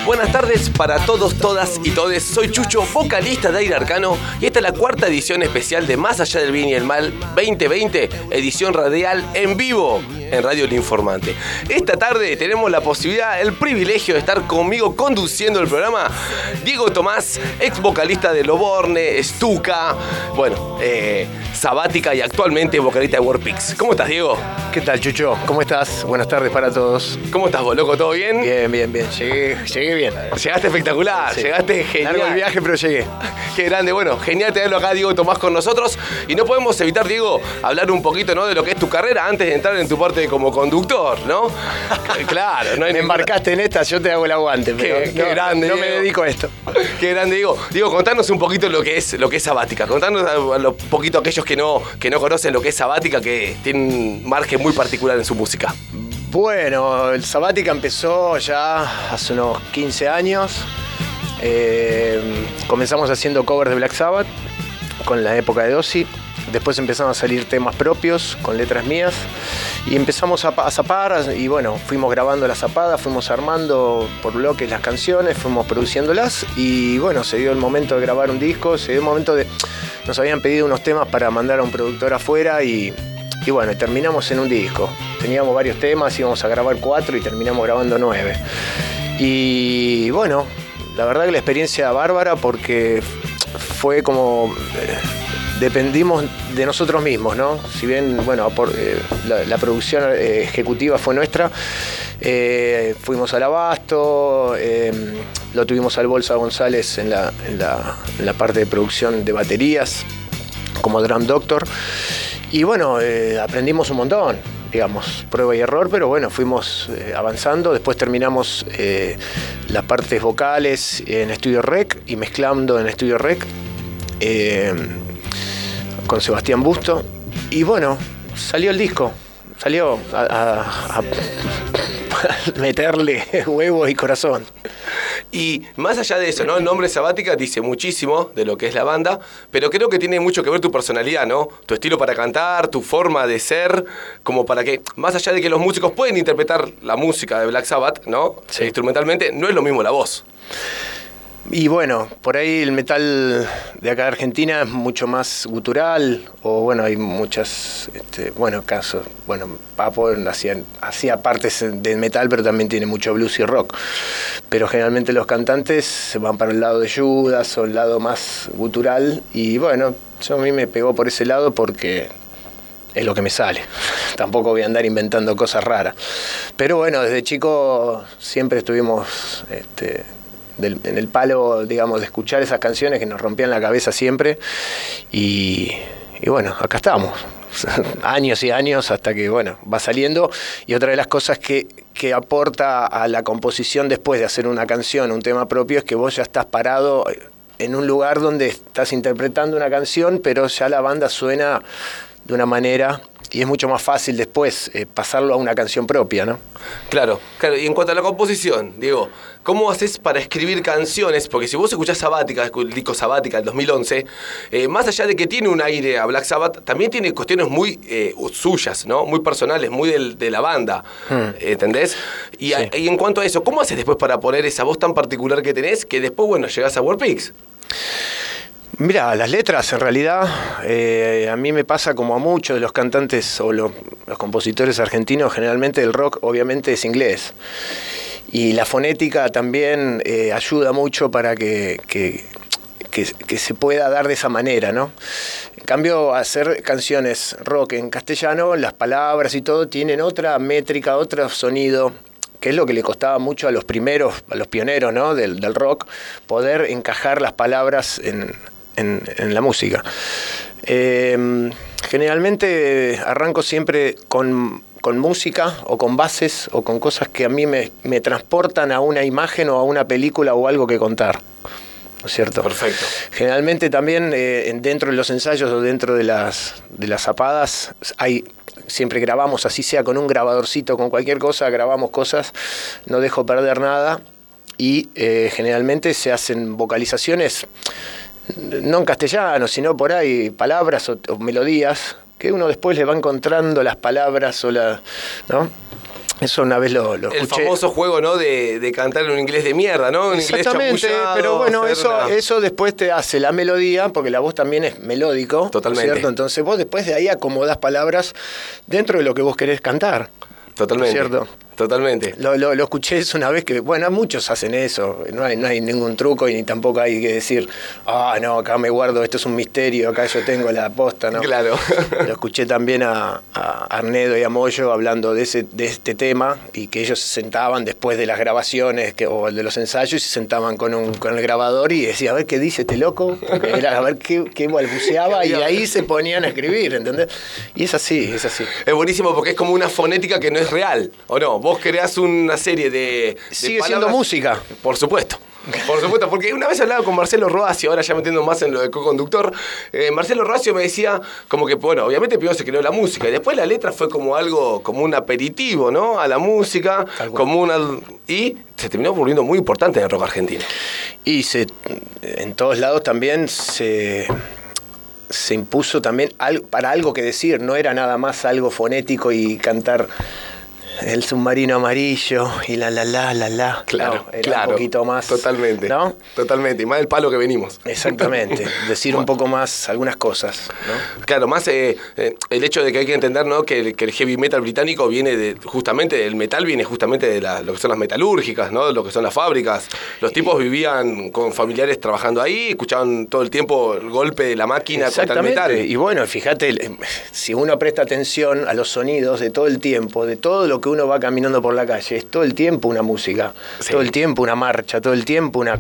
Buenas tardes para todos, todas y todes. Soy Chucho, vocalista de Aire Arcano, y esta es la cuarta edición especial de Más Allá del Bien y el Mal 2020, edición radial en vivo en Radio El Informante. Esta tarde tenemos la posibilidad, el privilegio de estar conmigo conduciendo el programa Diego Tomás, ex vocalista de Loborne, Stuka, Sabática y actualmente vocalista de Warpix. ¿Cómo estás, Diego? ¿Qué tal, Chucho? ¿Cómo estás? Buenas tardes para todos. ¿Cómo estás vos, loco? ¿Todo bien? Bien. Llegué bien. Llegaste espectacular, sí. Llegaste genial. Largo el viaje, pero llegué. Qué grande, bueno, genial tenerlo acá, Diego Tomás, con nosotros. Y no podemos evitar, Diego, hablar un poquito, ¿no?, de lo que es tu carrera antes de entrar en tu parte como conductor, ¿no? Claro, no hay Me embarcaste en esta, yo te hago el aguante. Qué grande, no Diego. me dedico a esto. Qué grande, Diego. Diego, contanos un poquito lo que es Sabática. Contanos un poquito a aquellos que no conocen lo que es Sabática, que tiene un margen muy particular en su música. Bueno, el Sabática empezó ya hace unos 15 años. Comenzamos haciendo covers de Black Sabbath con la época de Ozzy. Después empezaron a salir temas propios con letras mías y empezamos a zapar, y bueno, fuimos grabando las zapadas, fuimos armando por bloques las canciones, fuimos produciéndolas, y bueno, se dio el momento de grabar un disco, se dio el momento de... Nos habían pedido unos temas para mandar a un productor afuera y bueno, terminamos en un disco. Teníamos varios temas, íbamos a grabar 4 y terminamos grabando 9. Y bueno, la verdad que la experiencia bárbara, porque fue como... dependimos de nosotros mismos, ¿no? Si bien, bueno, la producción ejecutiva fue nuestra, fuimos al Abasto, lo tuvimos al Bolsa González en la parte de producción de baterías, como Drum Doctor, y bueno, aprendimos un montón, digamos, prueba y error, pero bueno, fuimos avanzando. Después terminamos las partes vocales en Estudio Rec y mezclando en Estudio Rec, con Sebastián Busto, y bueno, salió el disco, salió a meterle huevos y corazón. Y más allá de eso, ¿no?, el nombre Sabática dice muchísimo de lo que es la banda, pero creo que tiene mucho que ver tu personalidad, ¿no? Tu estilo para cantar, tu forma de ser, como para que, más allá de que los músicos pueden interpretar la música de Black Sabbath, ¿no?, sí, instrumentalmente, no es lo mismo la voz. Y bueno, por ahí el metal de acá de Argentina es mucho más gutural, o bueno, hay muchas, casos. Bueno, Papo hacía partes del metal, pero también tiene mucho blues y rock. Pero generalmente los cantantes se van para el lado de Judas o el lado más gutural, y bueno, a mí me pegó por ese lado porque es lo que me sale. Tampoco voy a andar inventando cosas raras. Pero bueno, desde chico siempre estuvimos... en el palo, digamos, de escuchar esas canciones que nos rompían la cabeza siempre, y bueno, acá estamos, años y años, hasta que, bueno, va saliendo. Y otra de las cosas que aporta a la composición después de hacer una canción, un tema propio, es que vos ya estás parado en un lugar donde estás interpretando una canción, pero ya la banda suena de una manera, y es mucho más fácil después pasarlo a una canción propia, ¿no? Claro. Y en cuanto a la composición, Diego, ¿cómo haces para escribir canciones? Porque si vos escuchás Sabática, el disco Sabática del 2011, más allá de que tiene un aire a Black Sabbath, también tiene cuestiones muy suyas, ¿no?, muy personales, muy de la banda, ¿entendés? Y, sí. Y en cuanto a eso, ¿cómo haces después para poner esa voz tan particular que tenés, que después, bueno, llegás a Warpix? Mira, las letras, en realidad, a mí me pasa como a muchos de los cantantes o los compositores argentinos, generalmente el rock obviamente es inglés. Y la fonética también ayuda mucho para que se pueda dar de esa manera, ¿no? En cambio, hacer canciones rock en castellano, las palabras y todo tienen otra métrica, otro sonido, que es lo que le costaba mucho a los pioneros, ¿no?, del rock, poder encajar las palabras en la música. Generalmente arranco siempre con música o con bases o con cosas que a mí me transportan a una imagen o a una película o algo que contar, ¿no es cierto? Perfecto. Generalmente también dentro de los ensayos o dentro de las zapadas siempre grabamos, así sea con un grabadorcito, con cualquier cosa, grabamos cosas, no dejo perder nada, y generalmente se hacen vocalizaciones, no en castellano, sino por ahí palabras o melodías, que uno después le va encontrando las palabras ¿no? Eso una vez lo escuché. El famoso juego, ¿no? De cantar en un inglés de mierda, ¿no? Un inglés exactamente, chamullado, pero bueno, eso después te hace la melodía, porque la voz también es melódico. Totalmente. ¿Cierto? Entonces vos después de ahí acomodás palabras dentro de lo que vos querés cantar. Totalmente. ¿Cierto? Totalmente. Lo escuché eso una vez que, bueno, muchos hacen eso, no hay ningún truco y ni tampoco hay que decir, no, acá me guardo, esto es un misterio, acá yo tengo la posta, ¿no? Claro. Lo escuché también a Arnedo y a Moyo hablando de este tema y que ellos se sentaban después de las grabaciones o de los ensayos y se sentaban con el grabador y decía, a ver qué dice este loco, a ver qué balbuceaba y ahí se ponían a escribir, ¿entendés? Y es así. Es buenísimo porque es como una fonética que no es real, ¿o no? Vos creás una serie de sigue palabras, siendo música. Por supuesto, porque una vez hablaba con Marcelo Roacio, ahora ya metiendo más en lo de co-conductor, Marcelo Roacio me decía como que, bueno, obviamente primero se creó la música y después la letra fue como algo, como un aperitivo, ¿no? A la música, y se terminó volviendo muy importante en el rock argentino. Y en todos lados también se impuso también para algo que decir, no era nada más algo fonético y cantar el submarino amarillo y la. Claro, no, era claro. Un poquito más. Totalmente. ¿No? Totalmente. Y más del palo que venimos. Exactamente. Decir un poco más algunas cosas, ¿no? Claro, más el hecho de que hay que entender, ¿no? que el heavy metal británico viene justamente, el metal viene justamente de lo que son las metalúrgicas, ¿no? Lo que son las fábricas. Los tipos vivían con familiares trabajando ahí, escuchaban todo el tiempo el golpe de la máquina contra el metal. Y bueno, fíjate, si uno presta atención a los sonidos de todo el tiempo, de todo lo que uno va caminando por la calle, es todo el tiempo una música, sí. Todo el tiempo una marcha, todo el tiempo una...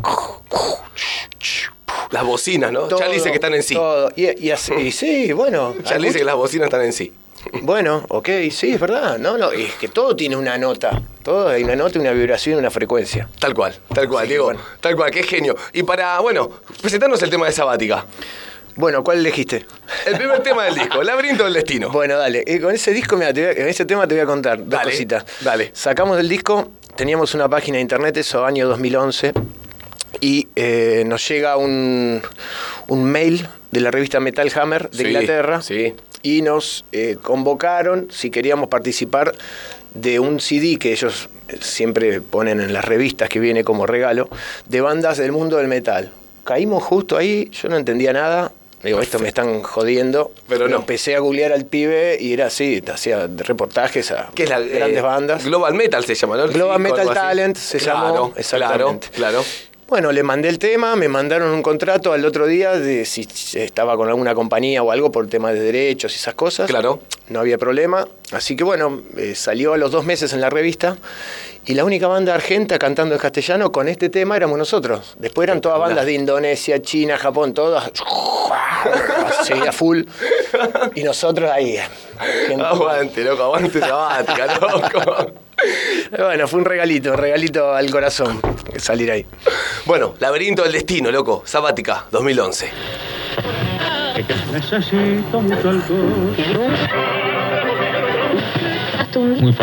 Las bocinas, ¿no? Todo, Charlie dice que están en sí. Todo. Y así, sí, bueno. Charlie dice que las bocinas están en sí. Bueno, ok, sí, es verdad. No, es que todo tiene una nota. Todo hay una nota, una vibración, una frecuencia. Tal cual, sí, Diego. Bueno. Tal cual, qué genio. Y para, presentarnos el tema de Sabática. Bueno, ¿cuál elegiste? El primer tema del disco, Laberinto del Destino. Bueno, dale. Con ese disco, mira, en ese tema te voy a contar dos cositas. Dale. Sacamos del disco, teníamos una página de internet, eso año 2011, y nos llega un mail de la revista Metal Hammer de Inglaterra. Sí. Y nos convocaron si queríamos participar de un CD que ellos siempre ponen en las revistas que viene como regalo, de bandas del mundo del metal. Caímos justo ahí, yo no entendía nada. Digo, esto me están jodiendo. Pero no. Empecé a googlear al pibe y era así, hacía reportajes a grandes bandas. Global Metal se llama, ¿no? Global Metal Talent se llamó. Exactamente. Claro. Bueno, le mandé el tema, me mandaron un contrato al otro día de si estaba con alguna compañía o algo por temas de derechos y esas cosas. Claro. No había problema. Así que bueno, salió a los 2 meses en la revista. Y la única banda argenta cantando en castellano con este tema éramos nosotros. Después eran todas bandas de Indonesia, China, Japón, todas seguía full. Y nosotros ahí. Aguante, loco, aguante Sabática, loco. Bueno, fue un regalito al corazón salir ahí. Bueno, Laberinto del Destino, loco, Sabática, 2011. Necesito mucho alcohol. Muy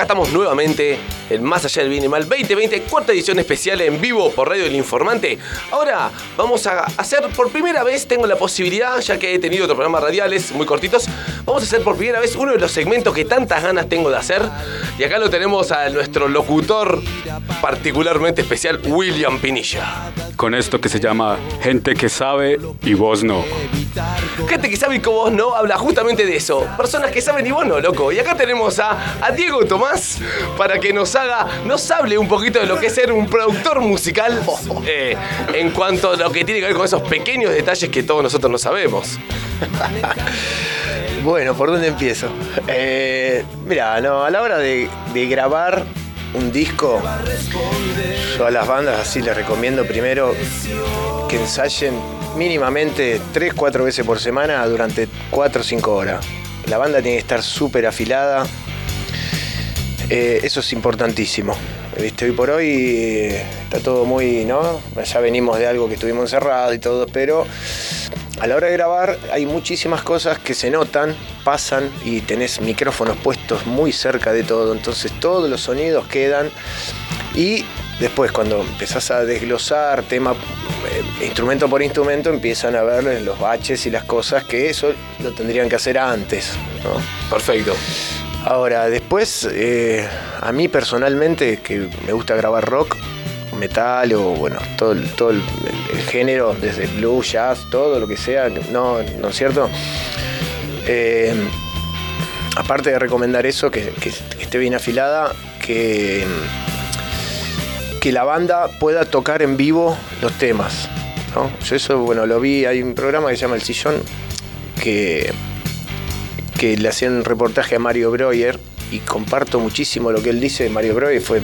acá estamos nuevamente en Más Allá del Bien y Mal 2020, cuarta edición especial en vivo por Radio El Informante. Ahora vamos a hacer por primera vez, tengo la posibilidad, ya que he tenido otros programas radiales muy cortitos, vamos a hacer por primera vez uno de los segmentos que tantas ganas tengo de hacer. Y acá lo tenemos a nuestro locutor particularmente especial, William Pinilla. Con esto que se llama Gente que sabe y vos no. Gente que sabe y vos no habla justamente de eso. Personas que saben y vos no, loco. Y acá tenemos a Diego Tomás para que nos hable un poquito de lo que es ser un productor musical en cuanto a lo que tiene que ver con esos pequeños detalles que todos nosotros no sabemos. Bueno, ¿por dónde empiezo? Mira, a la hora de grabar un disco, yo a las bandas así les recomiendo primero que ensayen mínimamente 3-4 veces por semana durante 4 o 5 horas. La banda tiene que estar súper afilada. Eso es importantísimo. Hoy por hoy está todo muy, ¿no? Ya venimos de algo que estuvimos encerrados y todo, pero a la hora de grabar hay muchísimas cosas que se notan, pasan y tenés micrófonos puestos muy cerca de todo, entonces todos los sonidos quedan y después cuando empezás a desglosar tema instrumento por instrumento empiezan a ver los baches y las cosas que eso lo tendrían que hacer antes, ¿no? Perfecto. Ahora, después, a mí personalmente, que me gusta grabar rock, metal o bueno, todo el género, desde blues, jazz, todo lo que sea, ¿no es cierto? Aparte de recomendar eso, que esté bien afilada, que la banda pueda tocar en vivo los temas, ¿no? Yo eso, bueno, lo vi, hay un programa que se llama El Sillón, que le hacían un reportaje a Mario Breuer y comparto muchísimo lo que él dice. Mario Breuer fue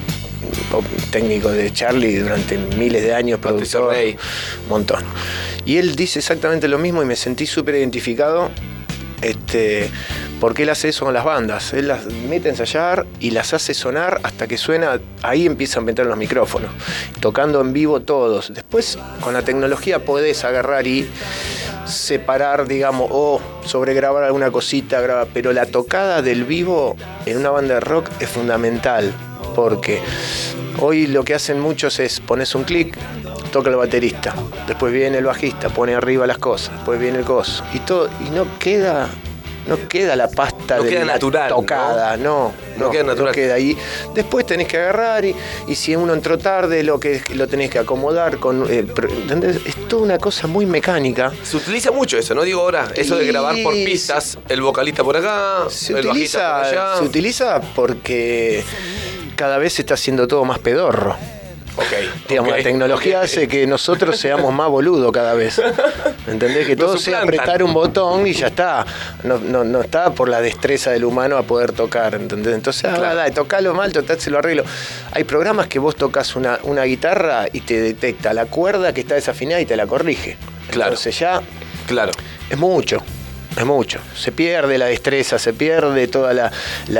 técnico de Charlie durante miles de años, productor, un montón. Y él dice exactamente lo mismo y me sentí súper identificado porque él hace eso con las bandas. Él las mete a ensayar y las hace sonar hasta que suena, ahí empiezan a meter los micrófonos, tocando en vivo todos. Después, con la tecnología podés agarrar y separar, digamos, o sobregrabar alguna cosita, pero la tocada del vivo en una banda de rock es fundamental, porque hoy lo que hacen muchos es pones un clic, toca el baterista, después viene el bajista, pone arriba las cosas, después viene el coso, y todo, y no queda la pasta no de queda la natural, tocada, no queda natural. No queda ahí. Después tenés que agarrar y si uno entró tarde, lo tenés que acomodar con ¿entendés? Es toda una cosa muy mecánica. Se utiliza mucho eso, ¿no? Digo ahora, eso de grabar por pistas, el vocalista por acá, el bajista por allá. Se utiliza porque cada vez se está haciendo todo más pedorro. Digamos, la tecnología hace que nosotros seamos más boludos cada vez. ¿Entendés? Que todo sea apretar un botón y ya está. No está por la destreza del humano a poder tocar, ¿entendés? Entonces, dale, tocalo mal, total, se lo arreglo. Hay programas que vos tocas una guitarra y te detecta la cuerda que está desafinada y te la corrige. Claro. Entonces ya claro. Es mucho. Se pierde la destreza, se pierde toda las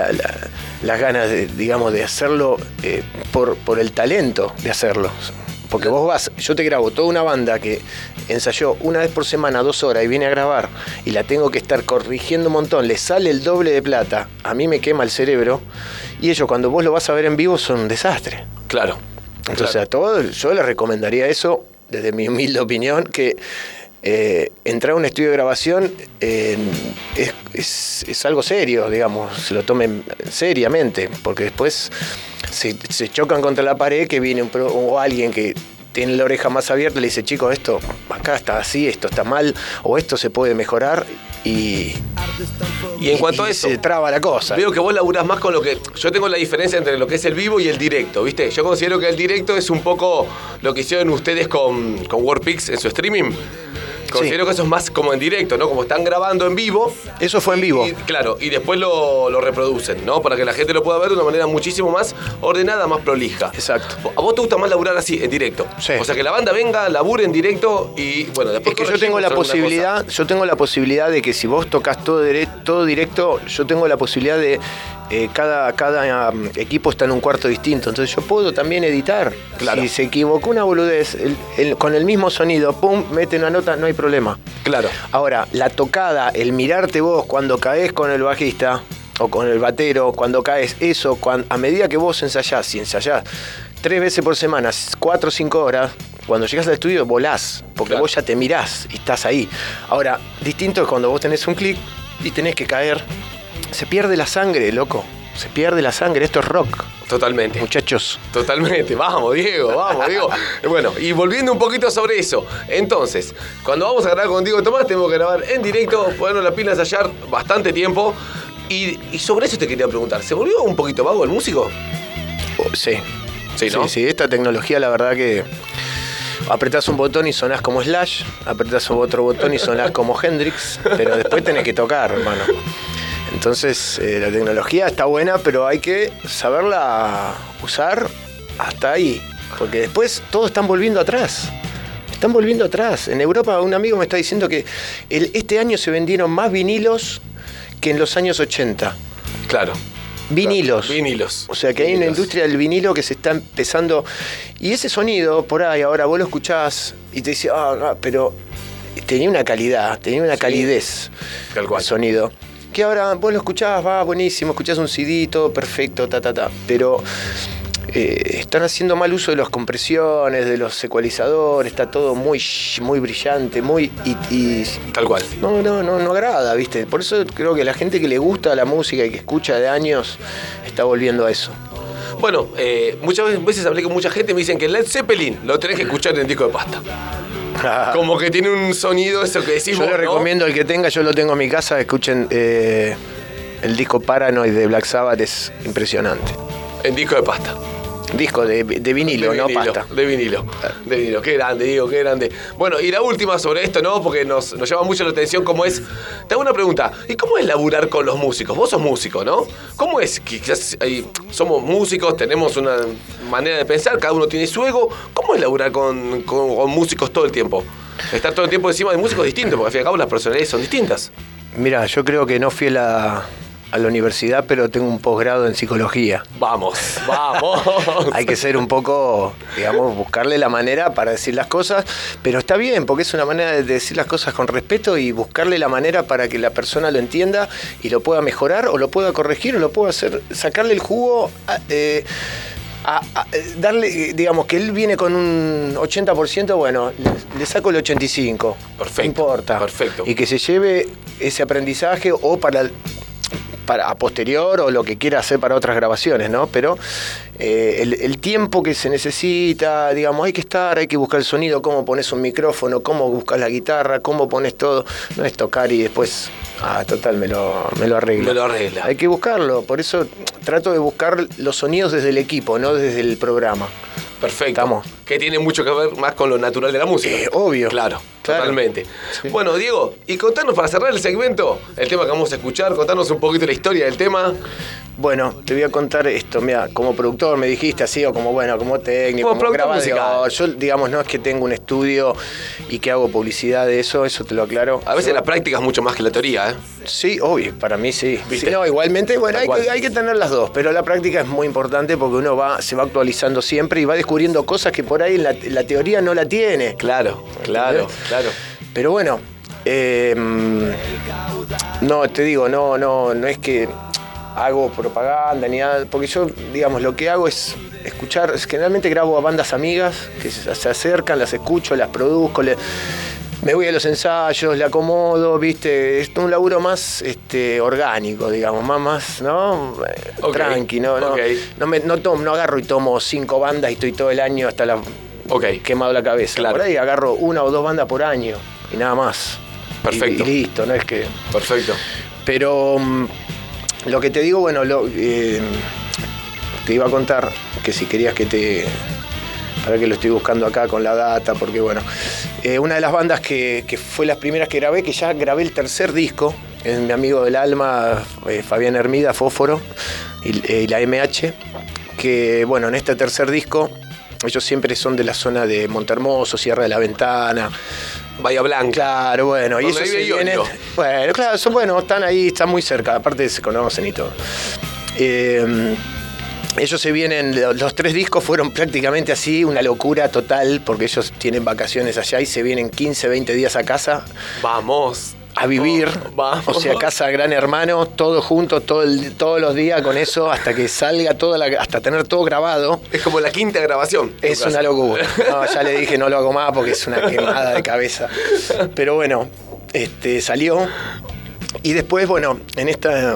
ganas de hacerlo por el talento de hacerlo. Porque vos yo te grabo toda una banda que ensayó una vez por semana 2 horas y viene a grabar y la tengo que estar corrigiendo un montón, le sale el doble de plata, a mí me quema el cerebro y ellos cuando vos lo vas a ver en vivo son un desastre. Claro. Entonces a todos yo les recomendaría eso, desde mi humilde opinión, que entrar a un estudio de grabación es algo serio, digamos, se lo tomen seriamente, porque después se chocan contra la pared que viene o alguien que tiene la oreja más abierta y le dice, chicos, esto acá está así, esto está mal, o esto se puede mejorar y en cuanto a eso, se traba la cosa. Veo que vos laburás más con lo que... Yo tengo la diferencia entre lo que es el vivo y el directo, ¿viste? Yo considero que el directo es un poco lo que hicieron ustedes con Warpix en su streaming. Considero que eso es más como en directo, ¿no? Como están grabando en vivo. Eso fue en vivo. Claro, y después lo reproducen, ¿no? Para que la gente lo pueda ver de una manera muchísimo más ordenada, más prolija. Exacto. ¿A vos te gusta más laburar así, en directo? Sí. O sea, que la banda venga, labure en directo y, bueno, después... Es que yo tengo la posibilidad de que si vos tocas todo directo, yo tengo la posibilidad de... cada equipo está en un cuarto distinto, entonces yo puedo también editar. Claro. Si se equivocó una boludez, con el mismo sonido, pum, mete una nota, no hay problema. Claro. Ahora, la tocada, el mirarte vos cuando caes con el bajista, o con el batero, cuando caes, eso, a medida que vos ensayás, si ensayás 3 veces por semana, 4 o 5 horas, cuando llegas al estudio volás, porque Claro. vos ya te mirás y estás ahí. Ahora, distinto es cuando vos tenés un clic y tenés que caer. Se pierde la sangre, loco. Se pierde la sangre. Esto es rock, Totalmente. muchachos. Totalmente, vamos Diego, vamos Diego. Bueno, y volviendo un poquito sobre eso, entonces, cuando vamos a grabar con Diego Tomás, tenemos que grabar en directo, ponernos la pila, ensayar bastante tiempo. Y sobre eso te quería preguntar, ¿se volvió un poquito vago el músico? Sí. Sí, ¿no? Sí, esta tecnología, la verdad que apretás un botón y sonás como Slash, apretás otro botón y sonás como Hendrix, pero después tenés que tocar, hermano. Entonces, la tecnología está buena, pero hay que saberla usar hasta ahí, porque después todos están volviendo atrás. Están volviendo atrás. En Europa un amigo me está diciendo que este año se vendieron más vinilos que en los años 80. Claro. Vinilos. Claro, vinilos. O sea que hay una Vinilos. industria del vinilo que se está empezando. Y ese sonido, por ahí, ahora vos lo escuchás y te dice, pero tenía una calidad, tenía una calidez Tal cual. el sonido. Que ahora vos lo escuchás, va buenísimo, escuchás un CD, todo perfecto, Pero están haciendo mal uso de las compresiones, de los ecualizadores, está todo muy brillante, y Tal cual. no agrada, ¿viste? Por eso creo que la gente que le gusta la música y que escucha de años está volviendo a eso. Bueno, muchas veces hablé con mucha gente y me dicen que Led Zeppelin lo tenés que escuchar en el disco de pasta. Como que tiene un sonido, eso que decís Yo vos, le ¿no? recomiendo al que tenga, yo lo tengo en mi casa, escuchen el disco Paranoid de Black Sabbath, es impresionante. En disco de pasta. Disco de vinilo, no pasta. De vinilo. Qué grande, Diego, qué grande. Bueno, y la última sobre esto, ¿no? Porque nos llama mucho la atención cómo es. Te hago una pregunta. ¿Y cómo es laburar con los músicos? Vos sos músico, ¿no? ¿Cómo es? Quizás somos músicos, tenemos una manera de pensar, cada uno tiene su ego. ¿Cómo es laburar con músicos todo el tiempo? Estar todo el tiempo encima de músicos distintos, porque al fin y al cabo las personalidades son distintas. Mira, yo creo que no fui a la universidad, pero tengo un posgrado en psicología. Vamos. Hay que ser un poco, digamos, buscarle la manera para decir las cosas, pero está bien, porque es una manera de decir las cosas con respeto y buscarle la manera para que la persona lo entienda y lo pueda mejorar o lo pueda corregir o lo pueda hacer, sacarle el jugo, darle, digamos, que él viene con un 80%, bueno, le saco el 85%. Perfecto, No importa. perfecto. Y que se lleve ese aprendizaje o para a posterior o lo que quiera hacer para otras grabaciones, ¿no? Pero el tiempo que se necesita, digamos, hay que buscar el sonido, cómo pones un micrófono, cómo buscas la guitarra, cómo pones todo. No es tocar y después, total, me lo arregla. Me lo arregla. Hay que buscarlo, por eso trato de buscar los sonidos desde el equipo, no desde el programa. Perfecto. Estamos. Que tiene mucho que ver más con lo natural de la música. Obvio. Claro, Claro. totalmente. Sí. Bueno, Diego, y contanos para cerrar el segmento, el tema que vamos a escuchar, contanos un poquito la historia del tema. Bueno, te voy a contar esto, mira, como productor me dijiste así, o como técnico, Como productor musical. Yo, digamos, no es que tengo un estudio y que hago publicidad de eso te lo aclaro. A veces Yo- la práctica es mucho más que la teoría, ¿eh? Sí, obvio, para mí sí. ¿Viste? Sí, no, igualmente, bueno, Tal cual. hay que tener las dos, pero la práctica es muy importante porque uno se va actualizando siempre y va descubriendo cosas que por ahí en la teoría no la tiene. Claro. Pero bueno, no, te digo, no es que hago propaganda ni nada, porque yo, digamos, lo que hago es escuchar, generalmente grabo a bandas amigas que se acercan, las escucho, las produzco, me voy a los ensayos, le acomodo, ¿viste? Es un laburo más orgánico, digamos, más ¿no? Ok, Tranqui, no ok. no agarro y tomo 5 bandas y estoy todo el año hasta Ok. quemado la cabeza. Claro. Por ahí agarro 1 o 2 bandas por año y nada más. Perfecto. Y listo, no es que... Perfecto. Pero lo que te digo, bueno, te iba a contar que si querías para que lo estoy buscando acá con la data, porque bueno, una de las bandas que fue las primeras que grabé, que ya grabé el tercer disco, es mi amigo del alma, Fabián Hermida, Fósforo, y la MH, que bueno, en este tercer disco, ellos siempre son de la zona de Montehermoso, Sierra de la Ventana. Bahía Blanca. Claro, bueno, y Donde ellos vive se vienen. Ionio. Bueno, claro, están ahí, están muy cerca, aparte se conocen y todo. Ellos se vienen, los 3 discos fueron prácticamente así, una locura total, porque ellos tienen vacaciones allá y se vienen 15, 20 días a casa. Vamos. a vivir. Vamos. O sea, casa Gran Hermano, todos juntos, todos los días con eso, hasta que salga hasta tener todo grabado. Es como la quinta grabación. Es una locura. No, ya le dije no lo hago más porque es una quemada de cabeza. Pero bueno, salió. Y después, bueno, en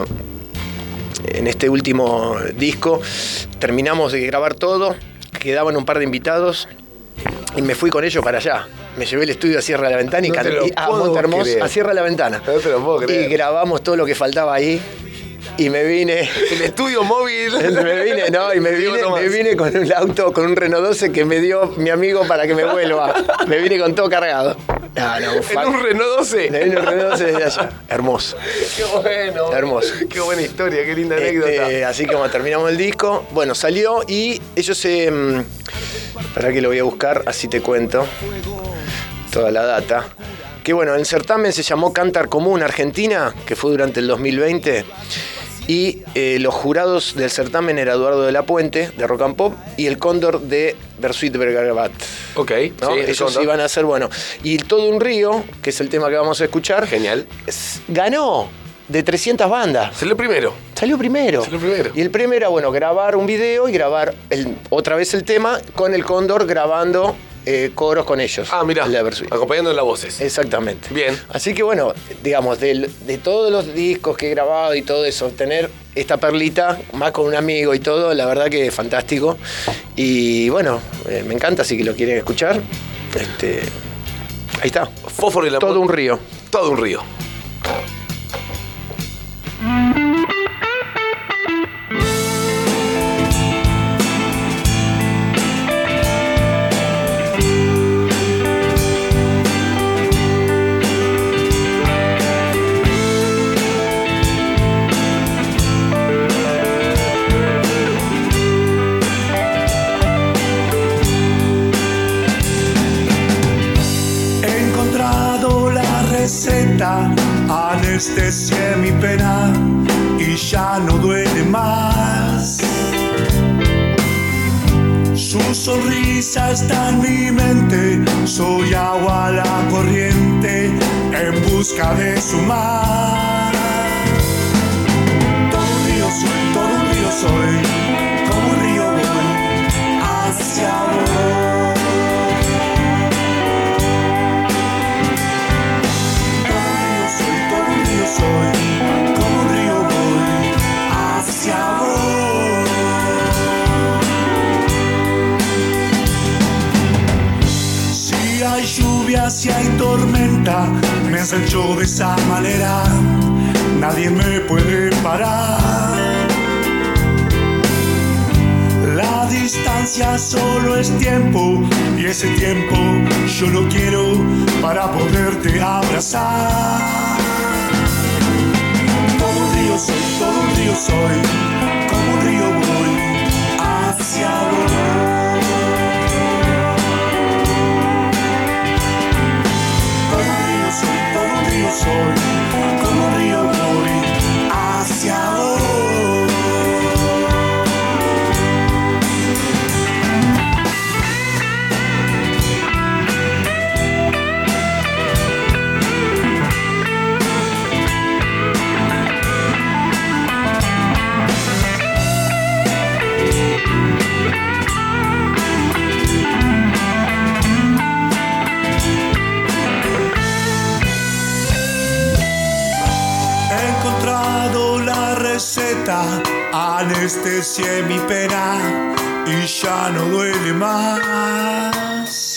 este último disco terminamos de grabar todo, quedaban un par de invitados y me fui con ellos para allá. Me llevé el estudio a Sierra de la Ventana a Montermoso, a Sierra de la Ventana. No te lo puedo creer. Y grabamos todo lo que faltaba ahí. Y me vine. El estudio móvil. Me vine con un auto, con un Renault 12 que me dio mi amigo para que me vuelva. Me vine con todo cargado. ¿En un Renault 12? Me vine un Renault 12 desde allá. Hermoso. Qué bueno. Hermoso. Qué buena historia, qué linda anécdota. Así que como terminamos el disco, bueno, salió y ellos para que lo voy a buscar, así te cuento toda la data. Que bueno, el certamen se llamó Cantar Común Argentina, que fue durante el 2020. Y los jurados del certamen era Eduardo de la Puente, de Rock and Pop, y el Cóndor de Bersuit Vergarabat. Ok, ¿no? sí, ellos iban a hacer, bueno. Y Todo un Río, que es el tema que vamos a escuchar. Genial. Ganó de 300 bandas. Salió primero. Salió primero. primero. Y el premio era, bueno, grabar un video y grabar otra vez el tema con el Cóndor grabando coros con ellos. Ah, mirá, la Bersuit. acompañando las voces. Exactamente. Bien. Así que bueno, digamos, de todos los discos que he grabado y todo eso, tener esta perlita, más con un amigo y todo, la verdad que es fantástico. Y bueno, me encanta, así que lo quieren escuchar. Ahí está. Fósforo y la Todo un río. Todo un río. Anestesié mi pena y ya no duele más. Su sonrisa está en mi mente, soy agua a la corriente en busca de su mar. Todo un río soy, como un río voy hacia vos. Soy como un río voy hacia vos. Si hay lluvia, si hay tormenta, me ensancho de esa manera, nadie me puede parar. La distancia solo es tiempo y ese tiempo yo lo quiero para poderte abrazar. Todo un río soy, como un río voy hacia vos. Todo un río soy, como un río voy hacia vos. Anestesié mi pena y ya no duele más.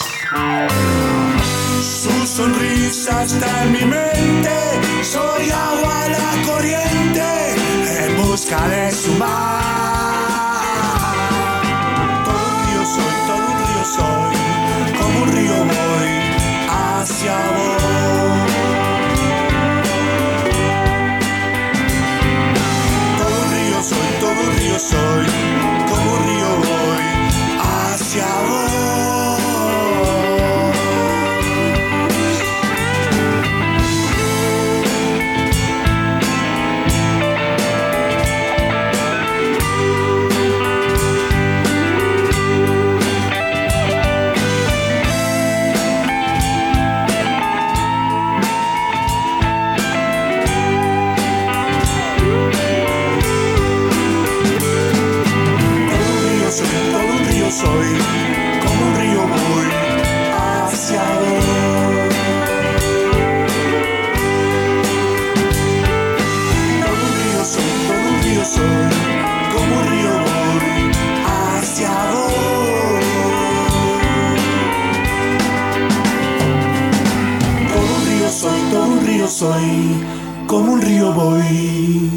Su sonrisa está en mi mente, soy agua a la corriente en busca de su mar. Todo un río soy, como un río voy hacia vos. Todo un río soy, como un río voy hacia vos. soy, como un río voy.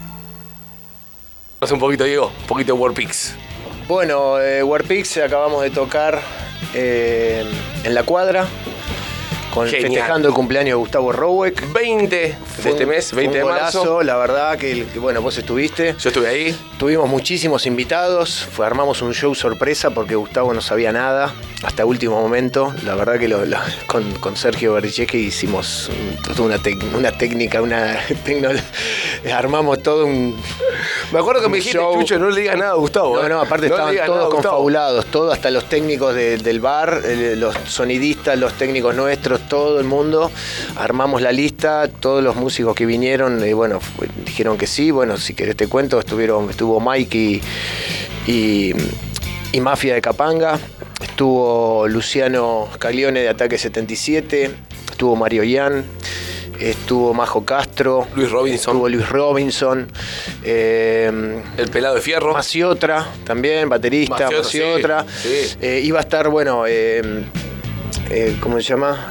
Hace un poquito, Diego, un poquito de Warpix. Bueno, Warpix acabamos de tocar en La Cuadra, festejando el cumpleaños de Gustavo Roweck. 20 de este mes, 20 de marzo. Golazo, la verdad que bueno, vos estuviste. Yo estuve ahí. Tuvimos muchísimos invitados, armamos un show sorpresa porque Gustavo no sabía nada hasta último momento. La verdad que con Sergio Baricheschi hicimos toda una técnica, armamos todo un... Me acuerdo que me dijiste, show. Chucho, no le digas nada a Gustavo. No, aparte estaban todos confabulados, todos, hasta los técnicos del bar, los sonidistas, los técnicos nuestros, todo el mundo. Armamos la lista, todos los músicos que vinieron, bueno, dijeron que sí. Bueno, si querés te cuento, estuvo Mike y Mafia de Capanga, estuvo Luciano Caglione de Ataque 77, estuvo Mario Ian, estuvo Majo Castro, estuvo Luis Robinson, el Pelado de Fierro, Maciotra también, baterista, Maciotra. Sí. Iba a estar, bueno, ¿cómo se llama?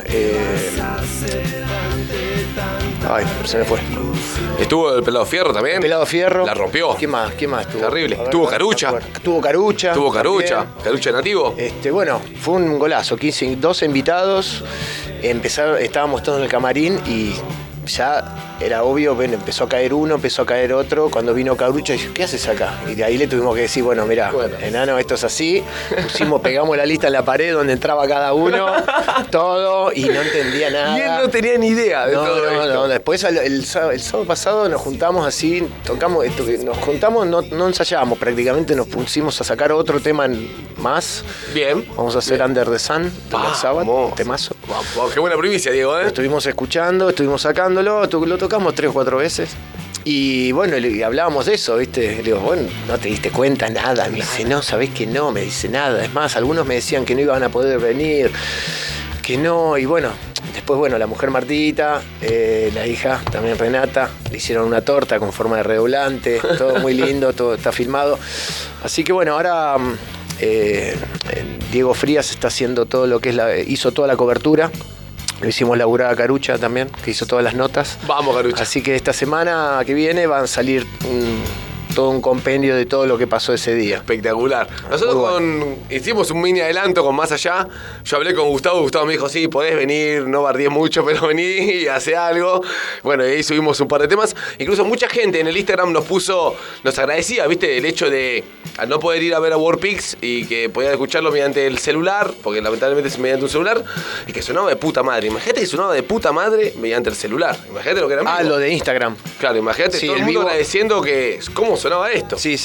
Ay, se me fue. Estuvo el Pelado Fierro también. El Pelado Fierro. La rompió. ¿Qué más estuvo? Terrible. Estuvo Carucha. Estuvo Carucha. Carucha nativo. Bueno, fue un golazo. 12 invitados. Estábamos todos en el camarín y ya era obvio, bueno, empezó a caer uno, empezó a caer otro. Cuando vino Carucha, dije, ¿qué haces acá? Y de ahí le tuvimos que decir, bueno, mirá, enano, esto es así. Pegamos la lista en la pared donde entraba cada uno, todo, y no entendía nada. Y él no tenía ni idea de todo esto. No. Después, el sábado pasado nos juntamos así, no ensayábamos prácticamente, nos pusimos a sacar otro tema más. Bien. Vamos a hacer Under the Sun de Black Sabbath, temazo. Wow, qué buena primicia, Diego, Lo estuvimos escuchando, estuvimos sacándolo, lo tocamos 3 o 4 veces. Y bueno, y hablábamos de eso, ¿viste? Le digo, bueno, ¿no te diste cuenta nada? Me dice, no, ¿sabés que no? Me dice nada. Es más, algunos me decían que no iban a poder venir, que no. Y bueno, después, bueno, la mujer Martita, la hija también Renata, le hicieron una torta con forma de redoblante, todo muy lindo, todo está filmado. Así que bueno, ahora Diego Frías está haciendo todo lo que es hizo toda la cobertura. Lo hicimos laburar a Carucha también, que hizo todas las notas. Vamos, Carucha. Así que esta semana que viene van a salir todo un compendio de todo lo que pasó ese día. Espectacular. Nosotros hicimos un mini adelanto con Más Allá. Yo hablé con Gustavo me dijo, sí, podés venir, no bardies mucho, pero vení y hace algo. Bueno, y ahí subimos un par de temas. Incluso mucha gente en el Instagram nos agradecía, ¿viste? El hecho de al no poder ir a ver a Warpix y que podían escucharlo mediante el celular, porque lamentablemente es mediante un celular, y que sonaba de puta madre. Imagínate que sonaba de puta madre mediante el celular. Imagínate lo que era. Lo de Instagram. Claro, imagínate todo el mundo agradeciendo que cómo sonaba esto. Sí.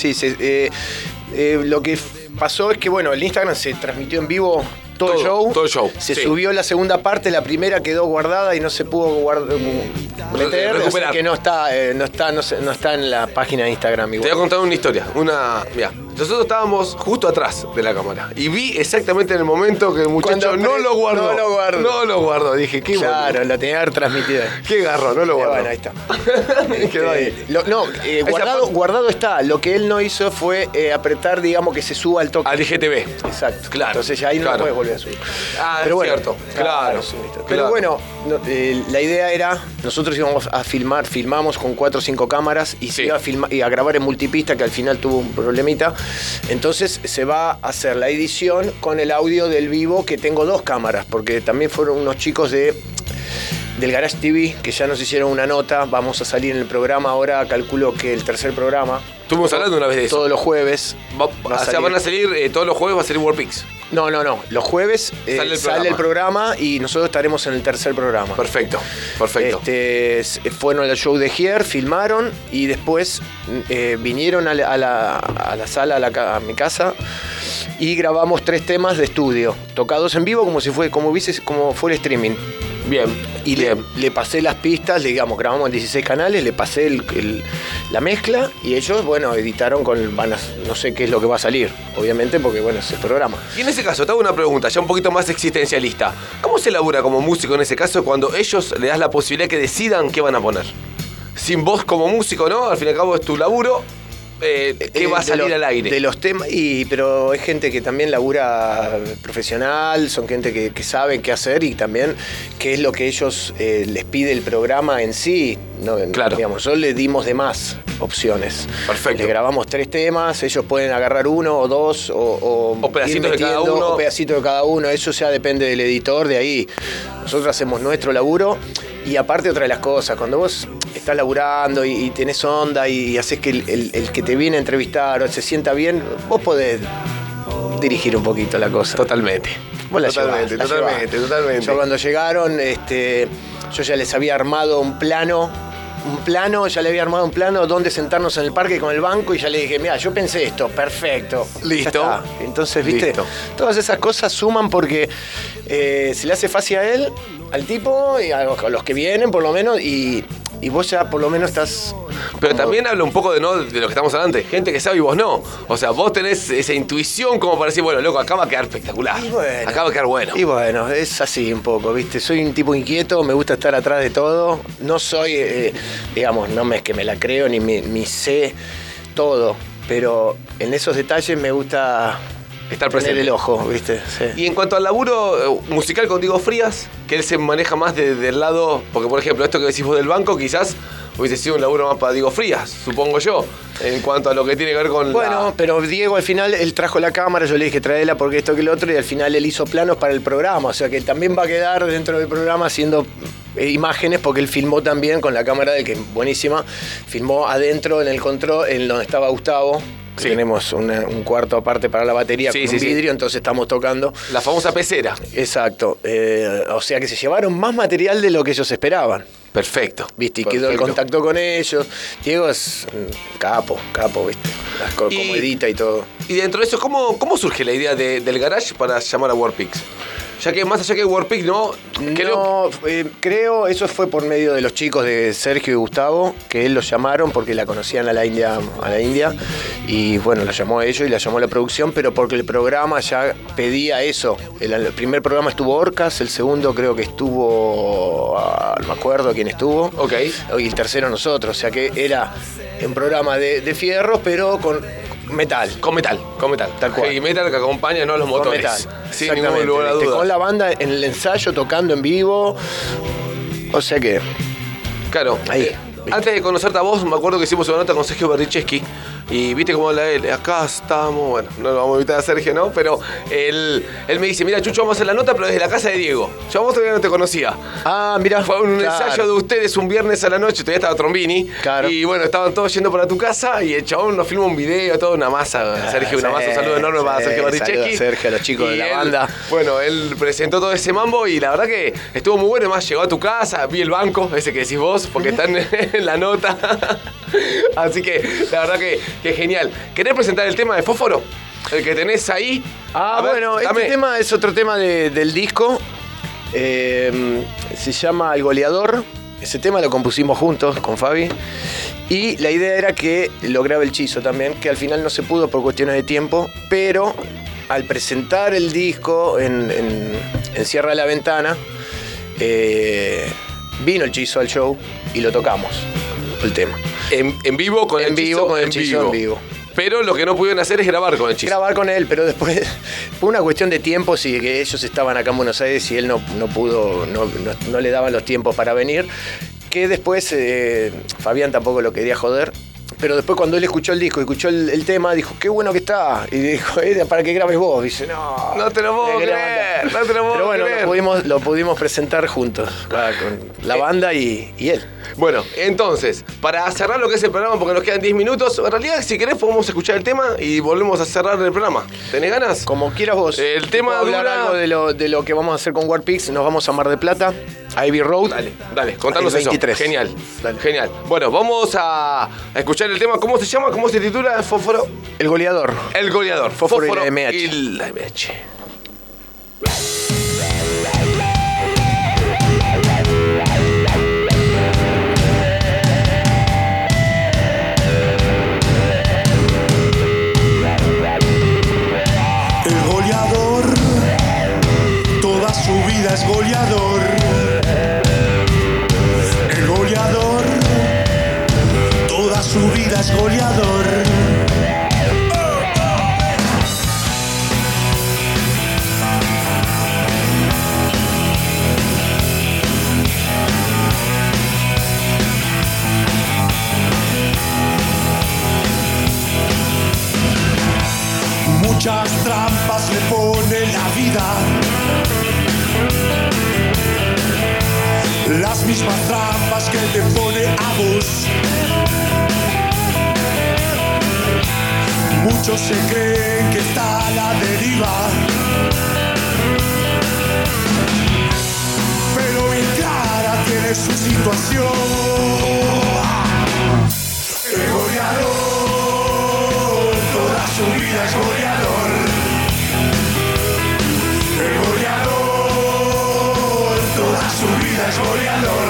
Lo que pasó es que, bueno, el Instagram se transmitió en vivo todo el show. Se subió la segunda parte, la primera quedó guardada y no se pudo meter. O sea que no está en la página de Instagram igual. Te voy a contar una historia. Mirá, nosotros estábamos justo atrás de la cámara y vi exactamente en el momento que el muchacho no lo guardó. Dije, qué claro, bueno. lo tenía que haber transmitido. Qué garro, no lo guardó. Bueno, ahí está. Quedó ahí. Guardado está. Lo que él no hizo fue apretar, digamos, que se suba al toque. Al IGTV. Exacto. Claro. Entonces ya ahí no lo puedes volver a subir. Pero bueno, cierto. Claro. Pero bueno, la idea era, nosotros íbamos a filmamos con 4 o 5 cámaras y se iba a grabar en multipista, que al final tuvo un problemita. Entonces se va a hacer la edición con el audio del vivo, que tengo 2 cámaras, porque también fueron unos chicos del Garage TV que ya nos hicieron una nota. Vamos a salir en el programa ahora, calculo que el 3er programa. Estuvimos hablando una vez de eso. Todos los jueves. Van a salir todos los jueves, va a salir Warpix. No. Los jueves sale el programa y nosotros estaremos en el 3er programa. Perfecto. Fueron al show de Gier, filmaron y después vinieron a la sala, a mi casa, y grabamos 3 temas de estudio, tocados en vivo como fue el streaming. Bien. Y le pasé las pistas, digamos, grabamos en 16 canales, le pasé la mezcla y ellos, bueno, editaron no sé qué es lo que va a salir, obviamente, porque, bueno, es el programa. Y en ese caso, te hago una pregunta, ya un poquito más existencialista. ¿Cómo se labura como músico en ese caso cuando ellos le das la posibilidad que decidan qué van a poner? Sin vos como músico, ¿no? Al fin y al cabo es tu laburo. qué va a salir al aire. De los temas, pero es gente que también labura profesional, son gente que sabe qué hacer y también qué es lo que ellos les pide el programa en sí. No, claro. Digamos, yo le dimos de más opciones. Perfecto. Le grabamos 3 temas, ellos pueden agarrar 1 o 2 o pedacitos ir de cada metiendo, uno. o pedacitos de cada uno. Eso ya depende del editor, de ahí. Nosotros hacemos nuestro laburo y aparte otra de las cosas, cuando vos estás laburando y tenés onda y haces que el que te viene a entrevistar o se sienta bien, vos podés dirigir un poquito la cosa. Totalmente. Vos la Totalmente. llevás. Yo cuando llegaron, yo ya les había armado un plano, ya le había armado un plano donde sentarnos en el parque con el banco y ya le dije, mira, yo pensé esto, perfecto. Listo. Ya está. Entonces, viste, Listo. todas esas cosas suman porque se le hace fácil a él, al tipo y a los que vienen por lo menos y vos ya por lo menos estás... Pero también habla un poco de lo que estamos hablando, gente que sabe y vos no. O sea, vos tenés esa intuición como para decir, bueno, loco, acá va a quedar espectacular. Y bueno, acá va a quedar bueno. Y bueno, es así un poco, ¿viste? Soy un tipo inquieto, me gusta estar atrás de todo. No soy, digamos, no es que me la creo ni sé todo, pero en esos detalles me gusta Estar tener presente. el ojo, ¿viste? Sí. Y en cuanto al laburo musical con Diego Frías, que él se maneja más del lado, porque por ejemplo, esto que decís vos del banco, quizás hubiese sido un laburo más para Diego Frías, supongo yo, en cuanto a lo que tiene que ver con Bueno, pero Diego al final, él trajo la cámara, yo le dije traela porque esto que lo otro, y al final él hizo planos para el programa, o sea que también va a quedar dentro del programa haciendo imágenes porque él filmó también con la cámara de él, que es buenísima, filmó adentro en el control, en donde estaba Gustavo. Sí. Tenemos un cuarto aparte para la batería Sí, con sí, vidrio, entonces estamos tocando. la famosa pecera. Exacto. O sea que se llevaron más material de lo que ellos esperaban. Perfecto. ¿Viste? Y quedó el contacto con ellos. Diego es capo, ¿viste? Como edita y todo. Y dentro de eso, ¿cómo surge la idea del garage para llamar a Warpix? Ya que más allá que Warpix, ¿no? Creo, eso fue por medio de los chicos de Sergio y Gustavo, que él los llamaron porque la conocían a la India, y bueno, la llamó a ellos y la llamó a la producción, pero porque el programa ya pedía eso. El primer programa estuvo Orcas, el segundo creo que estuvo, no me acuerdo quién estuvo, Ok. y el tercero nosotros, o sea que era un programa de fierros, pero con metal. Con metal. Tal cual. Y metal que acompaña, ¿no? Los Con motores. metal. Sin Exactamente, ningún lugar a ¿viste? dudas. Con la banda en el ensayo, tocando en vivo. O sea que... Claro. Ahí. Antes de conocerte a vos, me acuerdo que hicimos una nota con Sergio Berdichevsky y viste cómo habla él. Acá estamos, bueno, no lo vamos a invitar a Sergio, ¿no? Pero él me dice, mira, Chucho, vamos a hacer la nota, pero desde la casa de Diego. Yo a vos todavía no te conocía. Ah, mirá. Fue un Claro. ensayo de ustedes un viernes a la noche, todavía estaba Trombini. Claro. Y bueno, estaban todos yendo para tu casa y el chabón nos filma un video, toda una masa. Sergio, una masa, un saludo enorme para Sergio Berdichevsky. Saludos a Sergio, a los chicos de Y la él, banda. Bueno, él presentó todo ese mambo y la verdad que estuvo muy bueno. Además, llegó a tu casa, vi el banco, ese que decís vos, porque está en la nota. Así que la verdad que genial. ¿Querés presentar el tema de Fósforo? El que tenés ahí. Ah, A ver, bueno, dame. este tema es otro tema del disco. Se llama El Goleador. Ese tema lo compusimos juntos con Fabi. Y la idea era que lo grabe el Chizo también, que al final no se pudo por cuestiones de tiempo, pero al presentar el disco en Cierra la Ventana, vino el Chizo al show y lo tocamos, el tema. En vivo con el Chizo. En vivo. Pero lo que no pudieron hacer es grabar con el Chizo. Grabar con él, pero después fue una cuestión de tiempos y que ellos estaban acá en Buenos Aires y él no pudo, no le daban los tiempos para venir. Que después Fabián tampoco lo quería joder. Pero después cuando él escuchó el disco, escuchó el tema, dijo, qué bueno que está. Y dijo, para que grabes vos. Dice, No te lo puedo creer, no te lo puedo Pero bueno, creer. lo pudimos presentar juntos, con la banda y él. Bueno, entonces, para cerrar lo que es el programa, porque nos quedan 10 minutos, en realidad, si querés, podemos escuchar el tema y volvemos a cerrar el programa. ¿Tenés ganas? Como quieras vos. El tema ¿Puedo hablar dura- algo de lo que vamos a hacer con Warpix? Nos vamos a Mar del Plata, a Ivy Road. Dale, contanos El eso. 23. Genial, Dale. genial. Bueno, vamos a escuchar el tema. ¿Cómo se llama? ¿Cómo se titula? Fósforo. El Goleador. El Goleador. Fósforo y la MH. Y la MH. El goleador, toda su vida es goleador. El goleador, toda su vida es goleador. las mismas trampas que te pone a vos. Muchos se creen que está a la deriva, pero bien clara tiene su situación. El goleador, toda su vida es goleador. El goleador, toda su vida es goleador.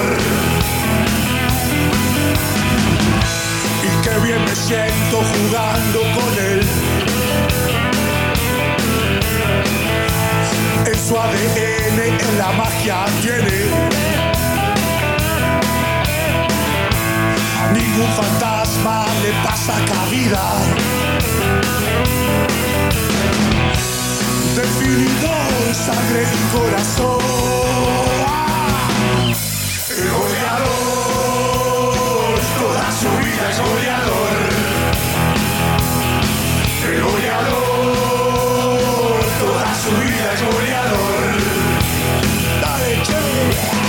Y qué bien me siento jugando con él. En su ADN, en la magia tiene. Ningún fantasma le pasa cabida. Definidor, sangre y corazón. El goleador, toda su vida es goleador. El goleador, toda su vida es goleador. Dale, chévere.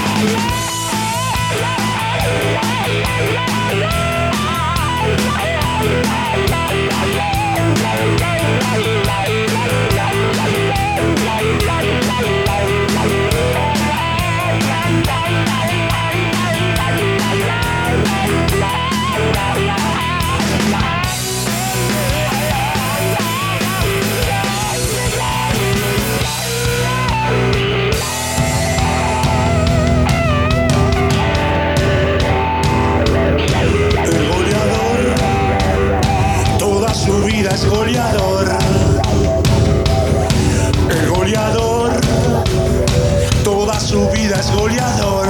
Es goleador. El goleador, toda su vida es goleador.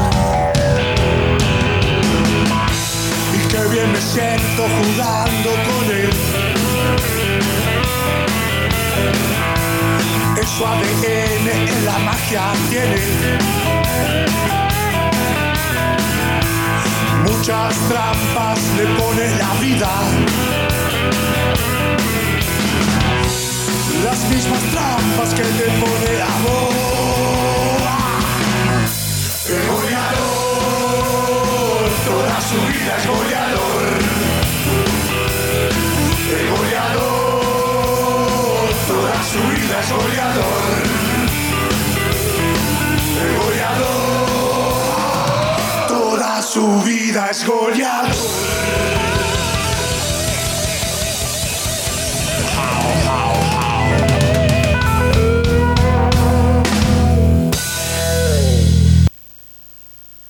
Y qué bien me siento jugando con él. En su ADN, en la magia tiene. Muchas trampas le pone la vida. Las mismas trampas que te pone a vos. El goleador, toda su vida es goleador. El goleador, toda su vida es goleador. El goleador, toda su vida es goleador.